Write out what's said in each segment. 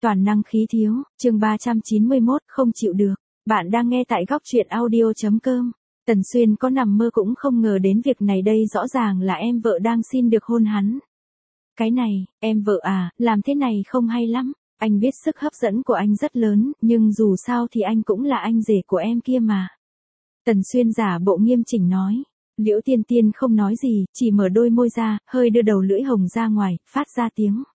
Toàn năng khí thiếu, chương 391, không chịu được. Bạn đang nghe tại góc truyện audio.com. Tần Xuyên có nằm mơ cũng không ngờ đến việc này đây, rõ ràng là em vợ đang xin được hôn hắn. Cái này, em vợ à, làm thế này không hay lắm. Anh biết sức hấp dẫn của anh rất lớn, nhưng dù sao thì anh cũng là anh rể của em kia mà. Tần Xuyên giả bộ nghiêm chỉnh nói. Liễu Tiên Tiên không nói gì, chỉ mở đôi môi ra, hơi đưa đầu lưỡi hồng ra ngoài, phát ra tiếng.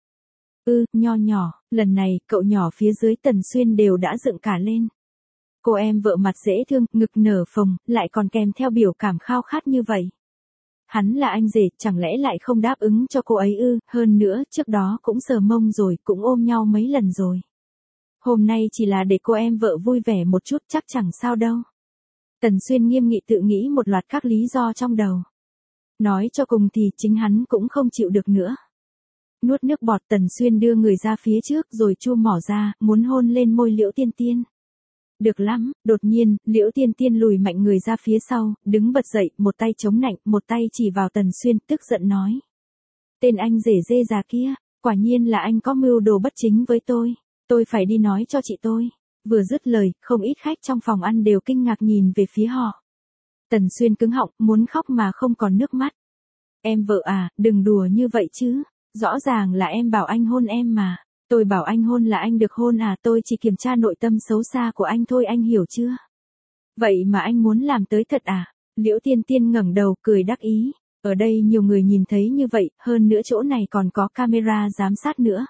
Nho nhỏ, lần này, cậu nhỏ phía dưới Tần Xuyên đều đã dựng cả lên. Cô em vợ mặt dễ thương, ngực nở phồng, lại còn kèm theo biểu cảm khao khát như vậy. Hắn là anh rể, chẳng lẽ lại không đáp ứng cho cô ấy hơn nữa, trước đó cũng sờ mông rồi, cũng ôm nhau mấy lần rồi. Hôm nay chỉ là để cô em vợ vui vẻ một chút, chắc chẳng sao đâu. Tần Xuyên nghiêm nghị tự nghĩ một loạt các lý do trong đầu. Nói cho cùng thì chính hắn cũng không chịu được nữa. Nuốt nước bọt, Tần Xuyên đưa người ra phía trước rồi chua mỏ ra, muốn hôn lên môi Liễu Tiên Tiên. Được lắm, đột nhiên, Liễu Tiên Tiên lùi mạnh người ra phía sau, đứng bật dậy, một tay chống nạnh, một tay chỉ vào Tần Xuyên, tức giận nói. Tên anh rể dê già kia, quả nhiên là anh có mưu đồ bất chính với tôi phải đi nói cho chị tôi. Vừa dứt lời, không ít khách trong phòng ăn đều kinh ngạc nhìn về phía họ. Tần Xuyên cứng họng, muốn khóc mà không còn nước mắt. Em vợ à, đừng đùa như vậy chứ. Rõ ràng là em bảo anh hôn em mà. Tôi bảo anh hôn là anh được hôn à, tôi chỉ kiểm tra nội tâm xấu xa của anh thôi, anh hiểu chưa? Vậy mà anh muốn làm tới thật à? Liễu Tiên Tiên ngẩng đầu cười đắc ý. Ở đây nhiều người nhìn thấy như vậy, hơn nữa chỗ này còn có camera giám sát nữa.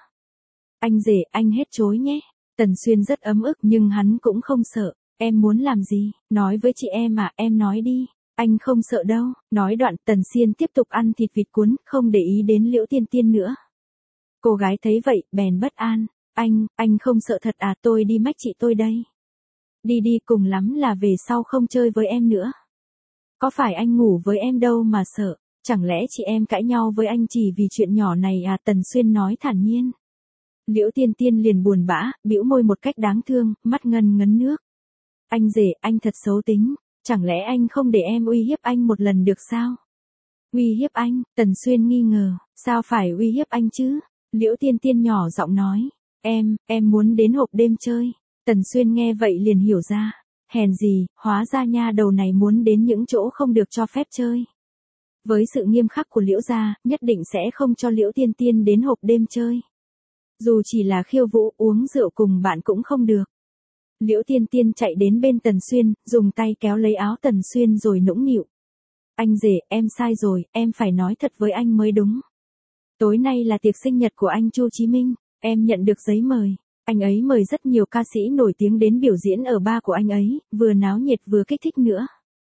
Anh rể, anh hết chối nhé. Tần Xuyên rất ấm ức nhưng hắn cũng không sợ. Em muốn làm gì? Nói với chị em à, em nói đi. Anh không sợ đâu. Nói đoạn, Tần Xuyên tiếp tục ăn thịt vịt cuốn, không để ý đến Liễu Tiên Tiên nữa. Cô gái thấy vậy, bèn bất an. Anh không sợ thật à, tôi đi mách chị tôi đây. Đi cùng lắm là về sau không chơi với em nữa. Có phải anh ngủ với em đâu mà sợ, chẳng lẽ chị em cãi nhau với anh chỉ vì chuyện nhỏ này à, Tần Xuyên nói thản nhiên. Liễu Tiên Tiên liền buồn bã, bĩu môi một cách đáng thương, mắt ngân ngấn nước. Anh rể, anh thật xấu tính, chẳng lẽ anh không để em uy hiếp anh một lần được sao? Uy hiếp anh? Tần Xuyên nghi ngờ, sao phải uy hiếp anh chứ? Liễu Tiên Tiên nhỏ giọng nói, em muốn đến hộp đêm chơi. Tần Xuyên nghe vậy liền hiểu ra, hèn gì, hóa ra nha đầu này muốn đến những chỗ không được cho phép chơi. Với sự nghiêm khắc của Liễu gia, nhất định sẽ không cho Liễu Tiên Tiên đến hộp đêm chơi. Dù chỉ là khiêu vũ, uống rượu cùng bạn cũng không được. Liễu Tiên Tiên chạy đến bên Tần Xuyên, dùng tay kéo lấy áo Tần Xuyên rồi nũng nịu. Anh rể, em sai rồi, em phải nói thật với anh mới đúng. Tối nay là tiệc sinh nhật của anh Chu Chí Minh, em nhận được giấy mời. Anh ấy mời rất nhiều ca sĩ nổi tiếng đến biểu diễn ở bar của anh ấy, vừa náo nhiệt vừa kích thích nữa.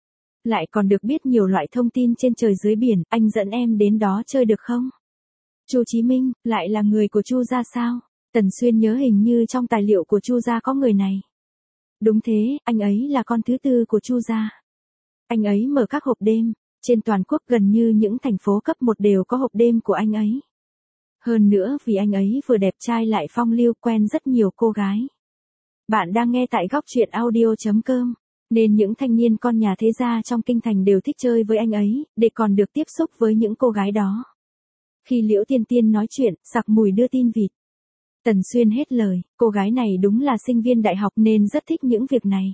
Lại còn được biết nhiều loại thông tin trên trời dưới biển, anh dẫn em đến đó chơi được không? Chu Chí Minh, lại là người của Chu gia sao? Tần Xuyên nhớ hình như trong tài liệu của Chu gia có người này. Đúng thế, anh ấy là con thứ tư của Chu gia. Anh ấy mở các hộp đêm, trên toàn quốc gần như những thành phố cấp 1 đều có hộp đêm của anh ấy. Hơn nữa vì anh ấy vừa đẹp trai lại phong lưu, quen rất nhiều cô gái. Bạn đang nghe tại góc truyện audio.com, nên những thanh niên con nhà thế gia trong kinh thành đều thích chơi với anh ấy, để còn được tiếp xúc với những cô gái đó. Khi Liễu Tiên Tiên nói chuyện, sặc mùi đưa tin vịt. Tần Xuyên hết lời, cô gái này đúng là sinh viên đại học nên rất thích những việc này.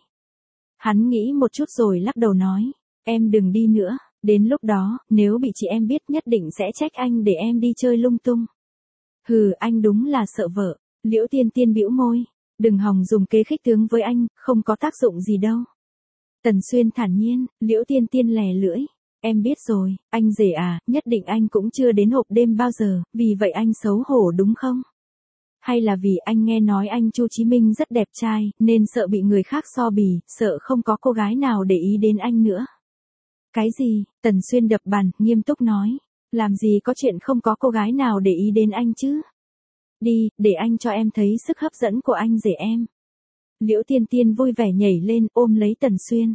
Hắn nghĩ một chút rồi lắc đầu nói, em đừng đi nữa, đến lúc đó, nếu bị chị em biết nhất định sẽ trách anh để em đi chơi lung tung. Hừ, anh đúng là sợ vợ. Liễu Tiên Tiên bĩu môi, đừng hòng dùng kế khích tướng với anh, không có tác dụng gì đâu. Tần Xuyên thản nhiên, Liễu Tiên Tiên lè lưỡi, em biết rồi, anh rể à, nhất định anh cũng chưa đến hộp đêm bao giờ, vì vậy anh xấu hổ đúng không? Hay là vì anh nghe nói anh Chu Chí Minh rất đẹp trai, nên sợ bị người khác so bì, sợ không có cô gái nào để ý đến anh nữa? Cái gì? Tần Xuyên đập bàn, nghiêm túc nói. Làm gì có chuyện không có cô gái nào để ý đến anh chứ? Đi, để anh cho em thấy sức hấp dẫn của anh rể em. Liễu Tiên Tiên vui vẻ nhảy lên, ôm lấy Tần Xuyên.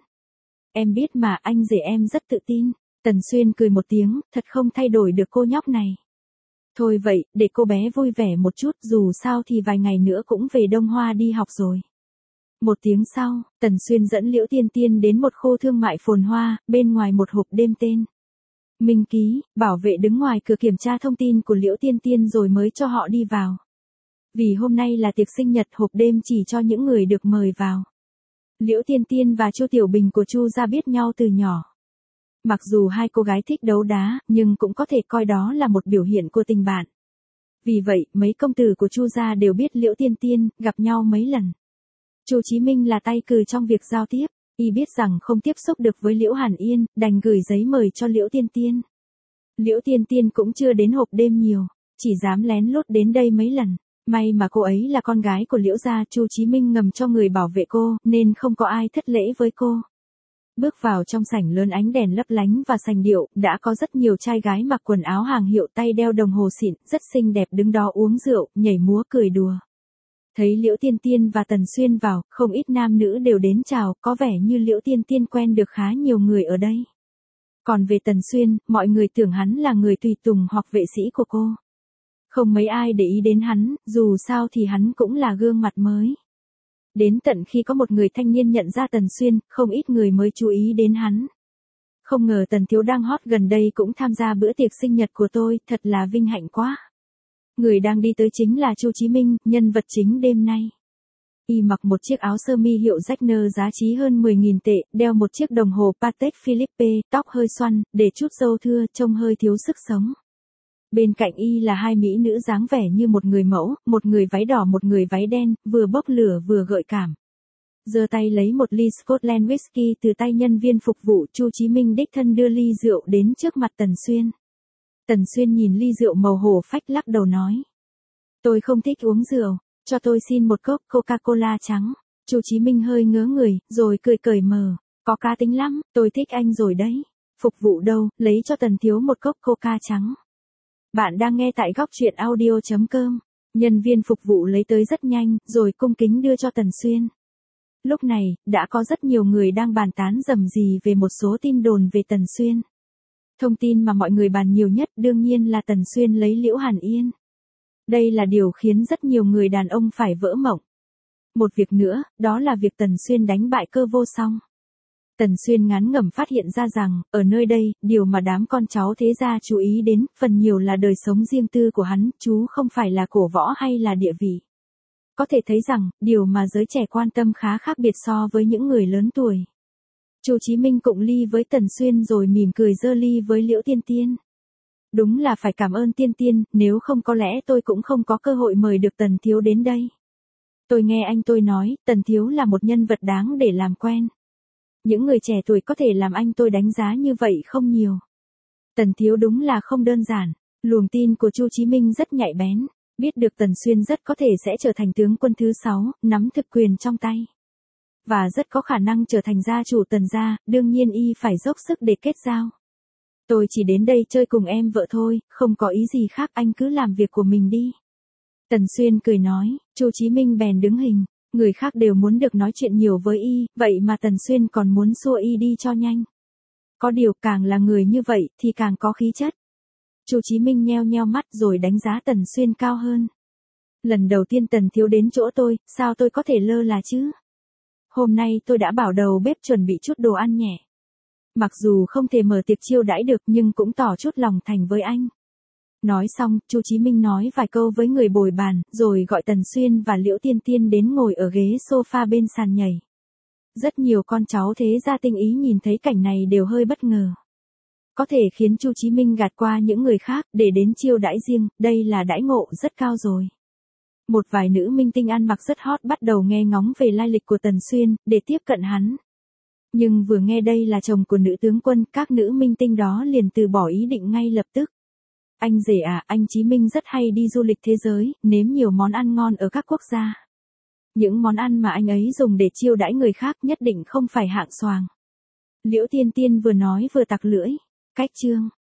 Em biết mà, anh rể em rất tự tin. Tần Xuyên cười một tiếng, thật không thay đổi được cô nhóc này. Thôi vậy, để cô bé vui vẻ một chút, dù sao thì vài ngày nữa cũng về Đông Hoa đi học rồi. Một tiếng sau, Tần Xuyên dẫn Liễu Tiên Tiên đến một khu thương mại phồn hoa, bên ngoài một hộp đêm tên Minh Ký, bảo vệ đứng ngoài cửa kiểm tra thông tin của Liễu Tiên Tiên rồi mới cho họ đi vào. Vì hôm nay là tiệc sinh nhật, hộp đêm chỉ cho những người được mời vào. Liễu Tiên Tiên và Chu Tiểu Bình của Chu gia biết nhau từ nhỏ. Mặc dù hai cô gái thích đấu đá, nhưng cũng có thể coi đó là một biểu hiện của tình bạn. Vì vậy, mấy công tử của Chu gia đều biết Liễu Tiên Tiên, gặp nhau mấy lần. Chu Chí Minh là tay cừ trong việc giao tiếp, y biết rằng không tiếp xúc được với Liễu Hàn Yên, đành gửi giấy mời cho Liễu Tiên Tiên. Liễu Tiên Tiên cũng chưa đến hộp đêm nhiều, chỉ dám lén lút đến đây mấy lần. May mà cô ấy là con gái của Liễu gia, Chu Chí Minh ngầm cho người bảo vệ cô, nên không có ai thất lễ với cô. Bước vào trong sảnh lớn ánh đèn lấp lánh và sành điệu, đã có rất nhiều trai gái mặc quần áo hàng hiệu, tay đeo đồng hồ xịn, rất xinh đẹp đứng đó uống rượu, nhảy múa cười đùa. Thấy Liễu Tiên Tiên và Tần Xuyên vào, không ít nam nữ đều đến chào, có vẻ như Liễu Tiên Tiên quen được khá nhiều người ở đây. Còn về Tần Xuyên, mọi người tưởng hắn là người tùy tùng hoặc vệ sĩ của cô. Không mấy ai để ý đến hắn, dù sao thì hắn cũng là gương mặt mới. Đến tận khi có một người thanh niên nhận ra Tần Xuyên, không ít người mới chú ý đến hắn. Không ngờ Tần thiếu đang hot gần đây cũng tham gia bữa tiệc sinh nhật của tôi, thật là vinh hạnh quá. Người đang đi tới chính là Chu Chí Minh, nhân vật chính đêm nay. Y mặc một chiếc áo sơ mi hiệu Zegner giá trị hơn 10.000 tệ, đeo một chiếc đồng hồ Patek Philippe, tóc hơi xoăn, để chút râu thưa, trông hơi thiếu sức sống. Bên cạnh y là hai mỹ nữ dáng vẻ như một người mẫu, một người váy đỏ một người váy đen, vừa bốc lửa vừa gợi cảm. Giơ tay lấy một ly Scotland whisky từ tay nhân viên phục vụ, Chu Chí Minh đích thân đưa ly rượu đến trước mặt Tần Xuyên. Tần Xuyên nhìn ly rượu màu hổ phách lắc đầu nói. Tôi không thích uống rượu, cho tôi xin một cốc Coca-Cola trắng. Chu Chí Minh hơi ngớ người, rồi cười cởi mở. Có cá tính lắm, tôi thích anh rồi đấy. Phục vụ đâu, lấy cho Tần thiếu một cốc Coca trắng. Bạn đang nghe tại góc truyện audio.com. Nhân viên phục vụ lấy tới rất nhanh, rồi cung kính đưa cho Tần Xuyên. Lúc này, đã có rất nhiều người đang bàn tán rầm rì về một số tin đồn về Tần Xuyên. Thông tin mà mọi người bàn nhiều nhất đương nhiên là Tần Xuyên lấy Liễu Hàn Yên. Đây là điều khiến rất nhiều người đàn ông phải vỡ mộng. Một việc nữa, đó là việc Tần Xuyên đánh bại Cơ Vô Song. Tần Xuyên ngán ngẩm phát hiện ra rằng, ở nơi đây, điều mà đám con cháu thế gia chú ý đến, phần nhiều là đời sống riêng tư của hắn, chú không phải là cổ võ hay là địa vị. Có thể thấy rằng, điều mà giới trẻ quan tâm khá khác biệt so với những người lớn tuổi. Chu Chí Minh cụng ly với Tần Xuyên rồi mỉm cười giơ ly với Liễu Tiên Tiên. Đúng là phải cảm ơn Tiên Tiên, nếu không có lẽ tôi cũng không có cơ hội mời được Tần thiếu đến đây. Tôi nghe anh tôi nói, Tần thiếu là một nhân vật đáng để làm quen. Những người trẻ tuổi có thể làm anh tôi đánh giá như vậy không nhiều. Tần thiếu đúng là không đơn giản. Luồng tin của Chu Chí Minh rất nhạy bén, biết được Tần Xuyên rất có thể sẽ trở thành tướng quân thứ 6, nắm thực quyền trong tay. Và rất có khả năng trở thành gia chủ Tần gia, đương nhiên y phải dốc sức để kết giao. Tôi chỉ đến đây chơi cùng em vợ thôi, không có ý gì khác, anh cứ làm việc của mình đi. Tần Xuyên cười nói, Chu Chí Minh bèn đứng hình. Người khác đều muốn được nói chuyện nhiều với y, vậy mà Tần Xuyên còn muốn xua y đi cho nhanh. Có điều càng là người như vậy thì càng có khí chất. Chu Chí Minh nheo nheo mắt rồi đánh giá Tần Xuyên cao hơn. Lần đầu tiên Tần thiếu đến chỗ tôi, sao tôi có thể lơ là chứ? Hôm nay tôi đã bảo đầu bếp chuẩn bị chút đồ ăn nhẹ. Mặc dù không thể mở tiệc chiêu đãi được nhưng cũng tỏ chút lòng thành với anh. Nói xong, Chu Chí Minh nói vài câu với người bồi bàn, rồi gọi Tần Xuyên và Liễu Tiên Tiên đến ngồi ở ghế sofa bên sàn nhảy. Rất nhiều con cháu thế gia tinh ý nhìn thấy cảnh này đều hơi bất ngờ. Có thể khiến Chu Chí Minh gạt qua những người khác để đến chiêu đãi riêng, đây là đãi ngộ rất cao rồi. Một vài nữ minh tinh ăn mặc rất hot bắt đầu nghe ngóng về lai lịch của Tần Xuyên, để tiếp cận hắn. Nhưng vừa nghe đây là chồng của nữ tướng quân, các nữ minh tinh đó liền từ bỏ ý định ngay lập tức. Anh rể à, anh Chí Minh rất hay đi du lịch thế giới, nếm nhiều món ăn ngon ở các quốc gia. Những món ăn mà anh ấy dùng để chiêu đãi người khác nhất định không phải hạng xoàng. Liễu Tiên Tiên vừa nói vừa tặc lưỡi. Cách chương.